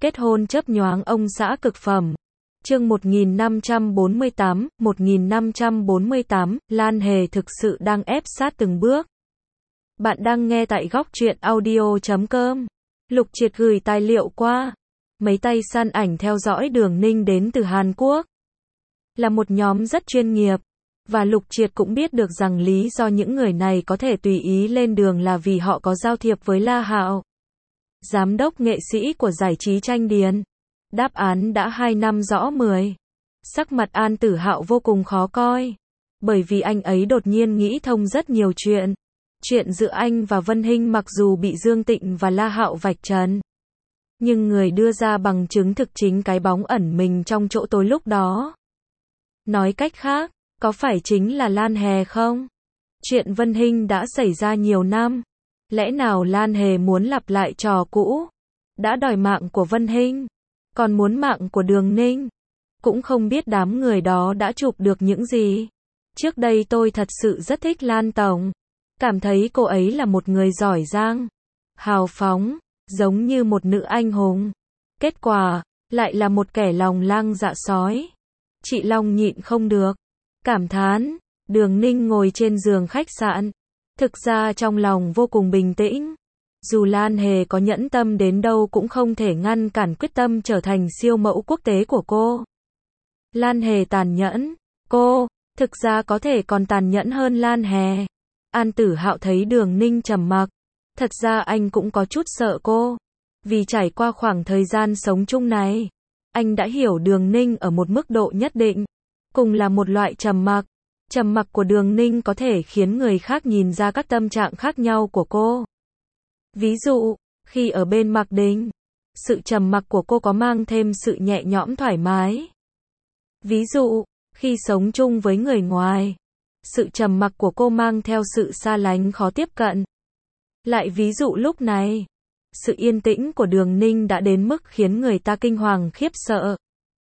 Kết hôn chớp nhoáng ông xã cực phẩm. Chương 1548, Lan Hề thực sự đang ép sát từng bước. Bạn đang nghe tại góc truyện audio.com. Lục Triệt gửi tài liệu qua. Mấy tay săn ảnh theo dõi Đường Ninh đến từ Hàn Quốc. Là một nhóm rất chuyên nghiệp. Và Lục Triệt cũng biết được rằng lý do những người này có thể tùy ý lên đường là vì họ có giao thiệp với La Hạo, giám đốc nghệ sĩ của giải trí Tranh Điền. Đáp án đã 2 năm rõ 10. Sắc mặt An Tử Hạo vô cùng khó coi. Bởi vì anh ấy đột nhiên nghĩ thông rất nhiều chuyện. Chuyện giữa anh và Vân Hinh mặc dù bị Dương Tịnh và La Hạo vạch trần, nhưng người đưa ra bằng chứng thực chính cái bóng ẩn mình trong chỗ tối lúc đó. Nói cách khác, có phải chính là Lan Hề không? Chuyện Vân Hinh đã xảy ra nhiều năm. Lẽ nào Lan Hề muốn lặp lại trò cũ? Đã đòi mạng của Vân Hinh, còn muốn mạng của Đường Ninh. Cũng không biết đám người đó đã chụp được những gì. Trước đây tôi thật sự rất thích Lan Tổng. Cảm thấy cô ấy là một người giỏi giang, hào phóng, giống như một nữ anh hùng. Kết quả, lại là một kẻ lòng lang dạ sói. Chị Long nhịn không được. Cảm thán, Đường Ninh ngồi trên giường khách sạn. Thực ra trong lòng vô cùng bình tĩnh. Dù Lan Hề có nhẫn tâm đến đâu cũng không thể ngăn cản quyết tâm trở thành siêu mẫu quốc tế của cô. Lan Hề tàn nhẫn. Cô, thực ra có thể còn tàn nhẫn hơn Lan Hề. An Tử Hạo thấy Đường Ninh trầm mặc. Thật ra anh cũng có chút sợ cô. Vì trải qua khoảng thời gian sống chung này, anh đã hiểu Đường Ninh ở một mức độ nhất định. Cùng là một loại trầm mặc. Trầm mặc của Đường Ninh có thể khiến người khác nhìn ra các tâm trạng khác nhau của cô. Ví dụ, khi ở bên Mạc Đình, sự trầm mặc của cô có mang thêm sự nhẹ nhõm thoải mái. Ví dụ, khi sống chung với người ngoài, sự trầm mặc của cô mang theo sự xa lánh khó tiếp cận. Lại ví dụ lúc này, sự yên tĩnh của Đường Ninh đã đến mức khiến người ta kinh hoàng khiếp sợ.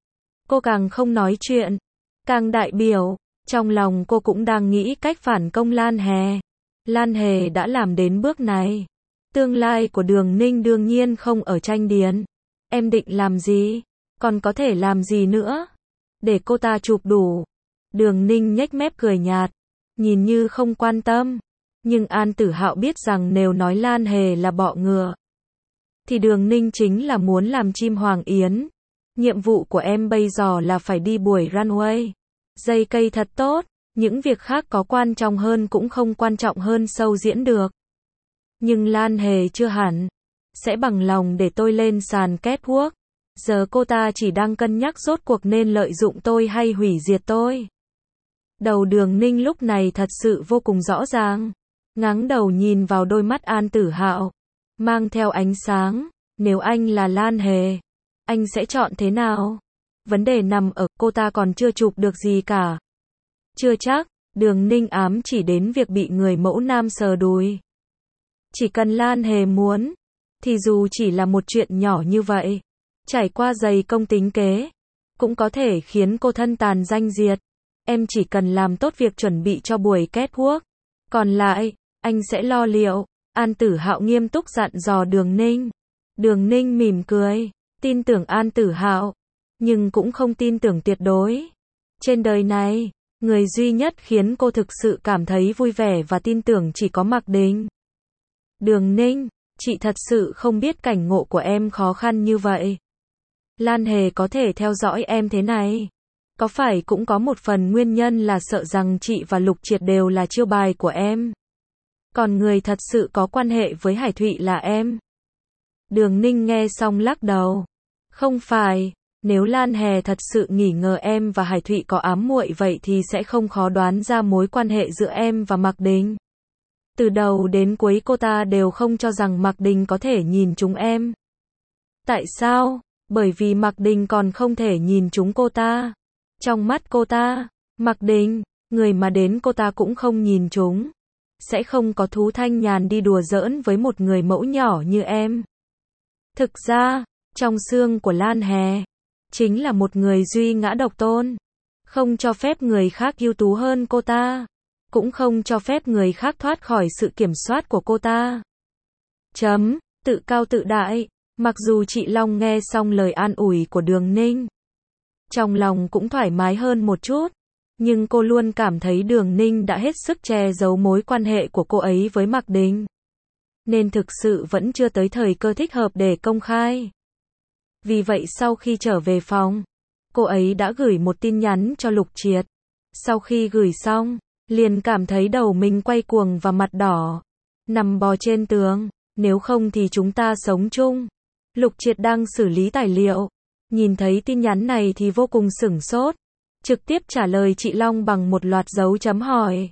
Cô càng không nói chuyện, càng đại biểu. Trong lòng cô cũng đang nghĩ cách phản công Lan Hề. Lan Hề đã làm đến bước này. Tương lai của Đường Ninh đương nhiên không ở Tranh Điền. Em định làm gì? Còn có thể làm gì nữa? Để cô ta chụp đủ. Đường Ninh nhếch mép cười nhạt, nhìn như không quan tâm. Nhưng An Tử Hạo biết rằng nếu nói Lan Hề là bọ ngựa, thì Đường Ninh chính là muốn làm chim hoàng yến. Nhiệm vụ của em bây giờ là phải đi buổi runway. Dây cây thật tốt, những việc khác có quan trọng hơn cũng không quan trọng hơn show diễn được. Nhưng Lan Hề chưa hẳn sẽ bằng lòng để tôi lên sàn catwalk. Giờ cô ta chỉ đang cân nhắc rốt cuộc nên lợi dụng tôi hay hủy diệt tôi. Đầu Đường Ninh lúc này thật sự vô cùng rõ ràng. Ngáng đầu nhìn vào đôi mắt An Tử Hạo, mang theo ánh sáng. Nếu anh là Lan Hề, anh sẽ chọn thế nào? Vấn đề nằm ở cô ta còn chưa chụp được gì cả. Chưa chắc. Đường Ninh ám chỉ đến việc bị người mẫu nam sờ đùi. Chỉ cần Lan Hề muốn, thì dù chỉ là một chuyện nhỏ như vậy, trải qua dày công tính kế, cũng có thể khiến cô thân tàn danh diệt. Em chỉ cần làm tốt việc chuẩn bị cho buổi catwalk. Còn lại, anh sẽ lo liệu. An Tử Hạo nghiêm túc dặn dò Đường Ninh. Đường Ninh mỉm cười, tin tưởng An Tử Hạo, nhưng cũng không tin tưởng tuyệt đối. Trên đời này, người duy nhất khiến cô thực sự cảm thấy vui vẻ và tin tưởng chỉ có Mạc Đình. Đường Ninh, chị thật sự không biết cảnh ngộ của em khó khăn như vậy. Lan Hề có thể theo dõi em thế này, có phải cũng có một phần nguyên nhân là sợ rằng chị và Lục Triệt đều là chiêu bài của em. Còn người thật sự có quan hệ với Hải Thụy là em. Đường Ninh nghe xong lắc đầu. Không phải. Nếu Lan Hề thật sự nghi ngờ em và Hải Thụy có ám muội vậy thì sẽ không khó đoán ra mối quan hệ giữa em và Mạc Đình. Từ đầu đến cuối cô ta đều không cho rằng Mạc Đình có thể nhìn trúng em. Tại sao? Bởi vì Mạc Đình còn không thể nhìn trúng cô ta. Trong mắt cô ta, Mạc Đình, người mà đến cô ta cũng không nhìn trúng, sẽ không có thú thanh nhàn đi đùa giỡn với một người mẫu nhỏ như em. Thực ra, trong xương của Lan Hề, chính là một người duy ngã độc tôn. Không cho phép người khác ưu tú hơn cô ta. Cũng không cho phép người khác thoát khỏi sự kiểm soát của cô ta. Tự cao tự đại. Mặc dù chị Long nghe xong lời an ủi của Đường Ninh, trong lòng cũng thoải mái hơn một chút, nhưng cô luôn cảm thấy Đường Ninh đã hết sức che giấu mối quan hệ của cô ấy với Mạc Đình, nên thực sự vẫn chưa tới thời cơ thích hợp để công khai. Vì vậy sau khi trở về phòng, cô ấy đã gửi một tin nhắn cho Lục Triệt. Sau khi gửi xong, liền cảm thấy đầu mình quay cuồng và mặt đỏ, nằm bò trên tường, nếu không thì chúng ta sống chung. Lục Triệt đang xử lý tài liệu, nhìn thấy tin nhắn này thì vô cùng sửng sốt, trực tiếp trả lời chị Long bằng một loạt dấu chấm hỏi.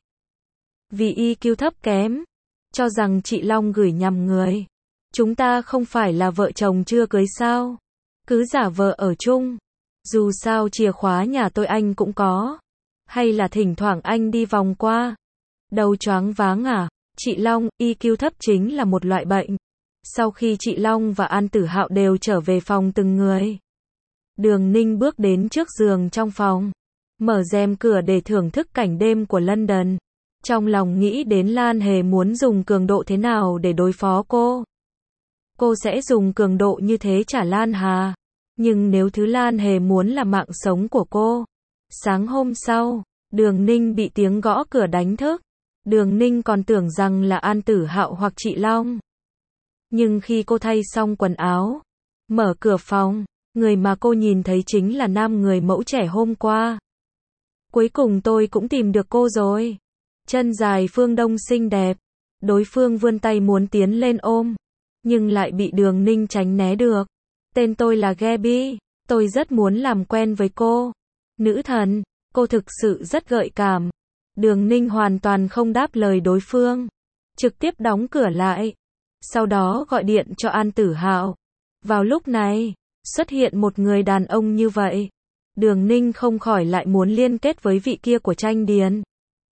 Vì EQ thấp kém, cho rằng chị Long gửi nhầm người. Chúng ta không phải là vợ chồng chưa cưới sao? Cứ giả vờ ở chung. Dù sao chìa khóa nhà tôi anh cũng có. Hay là thỉnh thoảng anh đi vòng qua. Đầu choáng váng à? Chị Long, EQ thấp chính là một loại bệnh. Sau khi chị Long và An Tử Hạo đều trở về phòng từng người, Đường Ninh bước đến trước giường trong phòng, mở rèm cửa để thưởng thức cảnh đêm của London. Trong lòng nghĩ đến Lan Hề muốn dùng cường độ thế nào để đối phó cô. Cô sẽ dùng cường độ như thế trả Lan Hà. Nhưng nếu thứ Lan Hề muốn là mạng sống của cô. Sáng hôm sau, Đường Ninh bị tiếng gõ cửa đánh thức. Đường Ninh còn tưởng rằng là An Tử Hạo hoặc chị Long. Nhưng khi cô thay xong quần áo, mở cửa phòng, người mà cô nhìn thấy chính là nam người mẫu trẻ hôm qua. Cuối cùng tôi cũng tìm được cô rồi. Chân dài Phương Đông xinh đẹp. Đối phương vươn tay muốn tiến lên ôm, nhưng lại bị Đường Ninh tránh né được. Tên tôi là Gabby, tôi rất muốn làm quen với cô. Nữ thần, cô thực sự rất gợi cảm. Đường Ninh hoàn toàn không đáp lời đối phương, trực tiếp đóng cửa lại. Sau đó gọi điện cho An Tử Hạo. Vào lúc này, xuất hiện một người đàn ông như vậy, Đường Ninh không khỏi lại muốn liên kết với vị kia của Tranh Điền.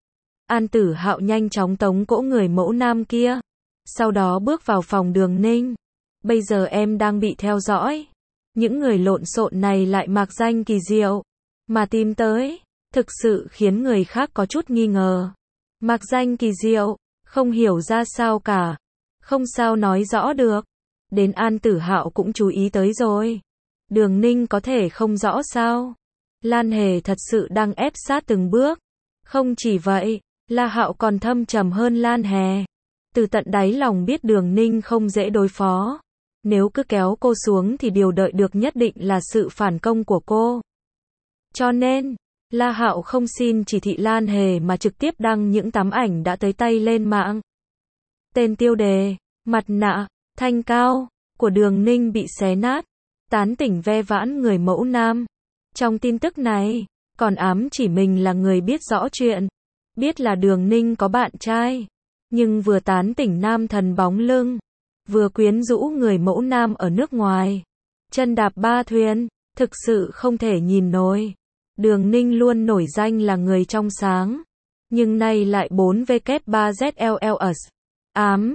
An Tử Hạo nhanh chóng tống cỗ người mẫu nam kia, sau đó bước vào phòng Đường Ninh. Bây giờ em đang bị theo dõi. Những người lộn xộn này lại mạc danh kỳ diệu mà tìm tới, thực sự khiến người khác có chút nghi ngờ. Mạc danh kỳ diệu, không hiểu ra sao cả, không sao nói rõ được. Đến An Tử Hạo cũng chú ý tới rồi. Đường Ninh có thể không rõ sao? Lan Hề thật sự đang ép sát từng bước. Không chỉ vậy, La Hạo còn thâm trầm hơn Lan Hề. Từ tận đáy lòng biết Đường Ninh không dễ đối phó. Nếu cứ kéo cô xuống thì điều đợi được nhất định là sự phản công của cô. Cho nên, La Hạo không xin chỉ thị Lan Hề mà trực tiếp đăng những tấm ảnh đã tới tay lên mạng. Tên tiêu đề, mặt nạ, thanh cao, của Đường Ninh bị xé nát, tán tỉnh ve vãn người mẫu nam. Trong tin tức này, còn ám chỉ mình là người biết rõ chuyện, biết là Đường Ninh có bạn trai, nhưng vừa tán tỉnh nam thần bóng lưng, vừa quyến rũ người mẫu nam ở nước ngoài. Chân đạp ba thuyền, thực sự không thể nhìn nổi. Đường Ninh luôn nổi danh là người trong sáng, nhưng nay lại 4W3ZLLS. Ám,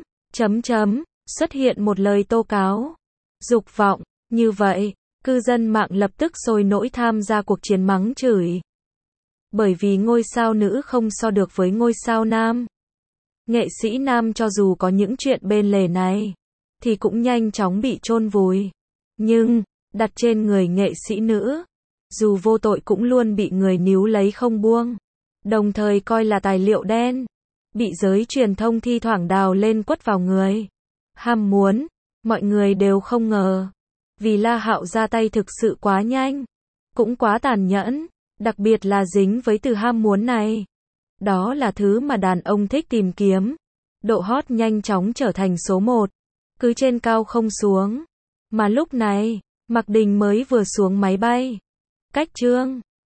xuất hiện một lời tố cáo, dục vọng, như vậy, cư dân mạng lập tức sôi nổi tham gia cuộc chiến mắng chửi. Bởi vì ngôi sao nữ không so được với ngôi sao nam. Nghệ sĩ nam cho dù có những chuyện bên lề này, thì cũng nhanh chóng bị chôn vùi. Nhưng, đặt trên người nghệ sĩ nữ, dù vô tội cũng luôn bị người níu lấy không buông. Đồng thời coi là tài liệu đen, bị giới truyền thông thi thoảng đào lên quất vào người. Ham muốn, mọi người đều không ngờ. Vì La Hạo ra tay thực sự quá nhanh, cũng quá tàn nhẫn, đặc biệt là dính với từ ham muốn này. Đó là thứ mà đàn ông thích tìm kiếm. Độ hot nhanh chóng trở thành số 1, cứ trên cao không xuống. Mà lúc này, Mạc Đình mới vừa xuống máy bay. Cách Trương